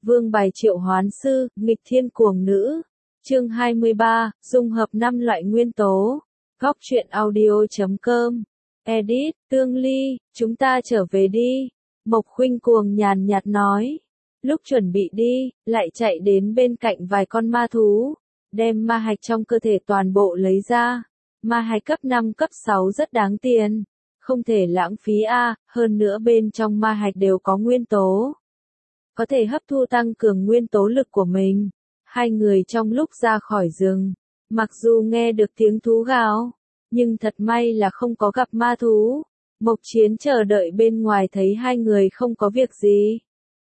Vương bài triệu hoán sư, nghịch thiên cuồng nữ. Chương 23, dung hợp 5 loại nguyên tố. Góc truyện audio.com. Edit, Tương Ly, chúng ta trở về đi. Mộc Khuynh cuồng nhàn nhạt nói. Lúc chuẩn bị đi, lại chạy đến bên cạnh vài con ma thú, đem ma hạch trong cơ thể toàn bộ lấy ra. Ma hạch cấp 5 cấp 6 rất đáng tiền, không thể lãng phí hơn nữa bên trong ma hạch đều có nguyên tố, có thể hấp thu tăng cường nguyên tố lực của mình. Hai người trong lúc ra khỏi rừng, mặc dù nghe được tiếng thú gào, nhưng thật may là không có gặp ma thú. Mộc Chiến chờ đợi bên ngoài thấy hai người không có việc gì,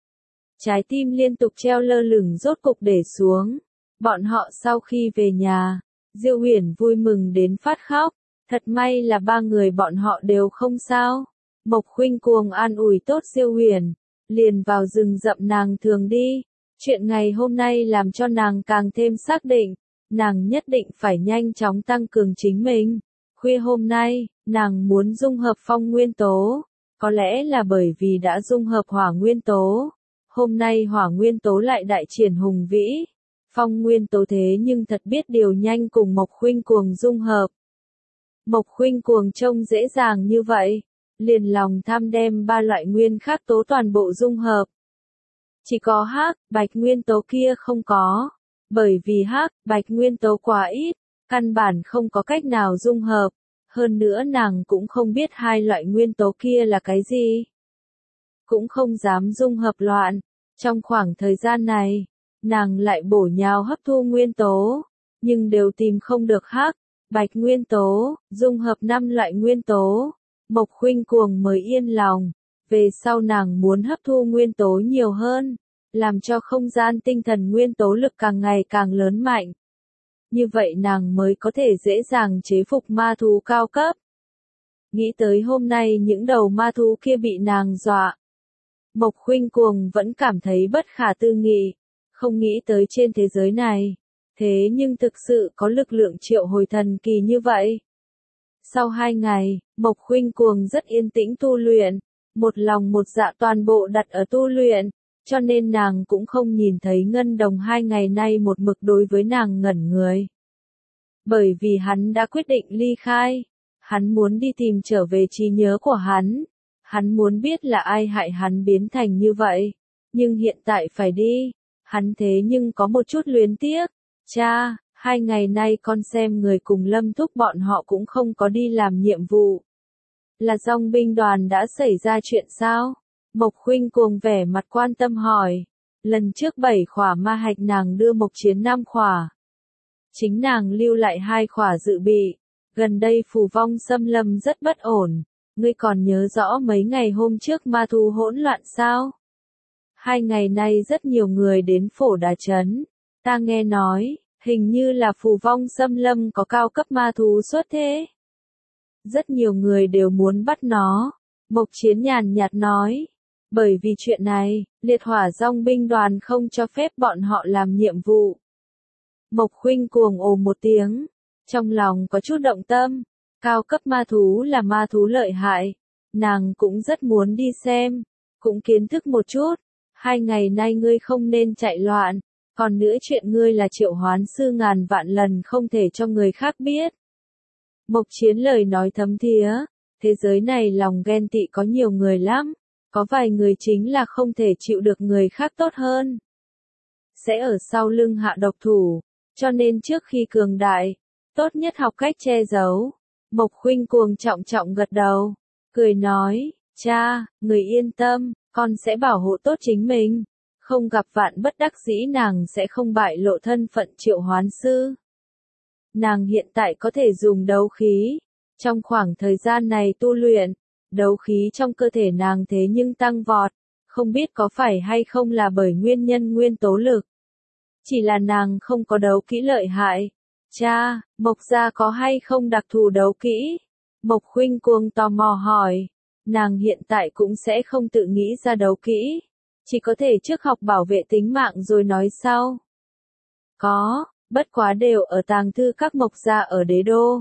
trái tim liên tục treo lơ lửng rốt cục để xuống. Bọn họ sau khi về nhà, Diêu Huyền vui mừng đến phát khóc, thật may là ba người bọn họ đều không sao. Mộc Khuynh cuồng an ủi tốt Diêu Huyền, liền vào rừng rậm nàng thường đi. Chuyện ngày hôm nay làm cho nàng càng thêm xác định, nàng nhất định phải nhanh chóng tăng cường chính mình. Khuya hôm nay, nàng muốn dung hợp phong nguyên tố, có lẽ là bởi vì đã dung hợp hỏa nguyên tố. Hôm nay hỏa nguyên tố lại đại triển hùng vĩ. Phong nguyên tố thế nhưng thật biết điều nhanh cùng Mộc Khuynh cuồng dung hợp. Mộc Khuynh cuồng trông dễ dàng như vậy, liền lòng tham đem ba loại nguyên khác tố toàn bộ dung hợp. Chỉ có hắc, bạch nguyên tố kia không có, bởi vì hắc, bạch nguyên tố quá ít, căn bản không có cách nào dung hợp. Hơn nữa nàng cũng không biết hai loại nguyên tố kia là cái gì, cũng không dám dung hợp loạn. Trong khoảng thời gian này, nàng lại bổ nhào hấp thu nguyên tố, nhưng đều tìm không được hắc, bạch nguyên tố, dung hợp 5 loại nguyên tố. Mộc Khuynh cuồng mới yên lòng, về sau nàng muốn hấp thu nguyên tố nhiều hơn, làm cho không gian tinh thần nguyên tố lực càng ngày càng lớn mạnh. Như vậy nàng mới có thể dễ dàng chế phục ma thú cao cấp. Nghĩ tới hôm nay những đầu ma thú kia bị nàng dọa, Mộc Khuynh cuồng vẫn cảm thấy bất khả tư nghị, không nghĩ tới trên thế giới này, thế nhưng thực sự có lực lượng triệu hồi thần kỳ như vậy. Sau 2 ngày, Mộc Khuynh cuồng rất yên tĩnh tu luyện, một lòng một dạ toàn bộ đặt ở tu luyện, cho nên nàng cũng không nhìn thấy Ngân Đồng 2 ngày nay một mực đối với nàng ngẩn người. Bởi vì hắn đã quyết định ly khai, hắn muốn đi tìm trở về trí nhớ của hắn. Hắn muốn biết là ai hại hắn biến thành như vậy, nhưng hiện tại phải đi, hắn thế nhưng có một chút luyến tiếc. Cha, 2 ngày nay con xem người cùng Lâm Thúc bọn họ cũng không có đi làm nhiệm vụ. Là dòng binh đoàn đã xảy ra chuyện sao? Mộc Khuynh cuồng vẻ mặt quan tâm hỏi. Lần trước 7 khỏa ma hạch nàng đưa Mộc Chiến 5 khỏa. Chính nàng lưu lại 2 khỏa dự bị. Gần đây phù vong xâm lâm rất bất ổn. Ngươi còn nhớ rõ mấy ngày hôm trước ma thú hỗn loạn sao? 2 ngày nay rất nhiều người đến Phổ Đà Trấn. Ta nghe nói, hình như là phù vong xâm lâm có cao cấp ma thú xuất thế. Rất nhiều người đều muốn bắt nó. Mộc Chiến nhàn nhạt nói. Bởi vì chuyện này, liệt hỏa dòng binh đoàn không cho phép bọn họ làm nhiệm vụ. Mộc Khuynh cuồng ồ một tiếng, trong lòng có chút động tâm. Cao cấp ma thú là ma thú lợi hại, nàng cũng rất muốn đi xem, cũng kiến thức một chút. 2 ngày nay ngươi không nên chạy loạn, còn nữa chuyện ngươi là triệu hoán sư ngàn vạn lần không thể cho người khác biết. Mộc Chiến lời nói thấm thía, thế giới này lòng ghen tị có nhiều người lắm, có vài người chính là không thể chịu được người khác tốt hơn, sẽ ở sau lưng hạ độc thủ, cho nên trước khi cường đại, tốt nhất học cách che giấu. Mộc Khuynh cuồng trọng trọng gật đầu, cười nói, cha, người yên tâm, con sẽ bảo hộ tốt chính mình, không gặp vạn bất đắc dĩ nàng sẽ không bại lộ thân phận triệu hoán sư. Nàng hiện tại có thể dùng đấu khí, trong khoảng thời gian này tu luyện, đấu khí trong cơ thể nàng thế nhưng tăng vọt, không biết có phải hay không là bởi nguyên nhân nguyên tố lực. Chỉ là nàng không có đấu kỹ lợi hại. Cha, Mộc gia có hay không đặc thù đấu kỹ? Mộc Khuynh cuồng tò mò hỏi. Nàng hiện tại cũng sẽ không tự nghĩ ra đấu kỹ, chỉ có thể trước học bảo vệ tính mạng rồi nói sau. Có, bất quá đều ở tàng thư các Mộc gia ở đế đô.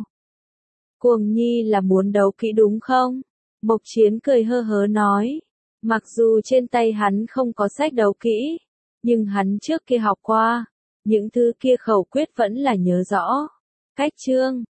Cuồng nhi là muốn đấu kỹ đúng không? Mộc Chiến cười hơ hớ nói. Mặc dù trên tay hắn không có sách đấu kỹ, Nhưng hắn trước kia học qua, những thứ kia khẩu quyết vẫn là nhớ rõ. Cách chương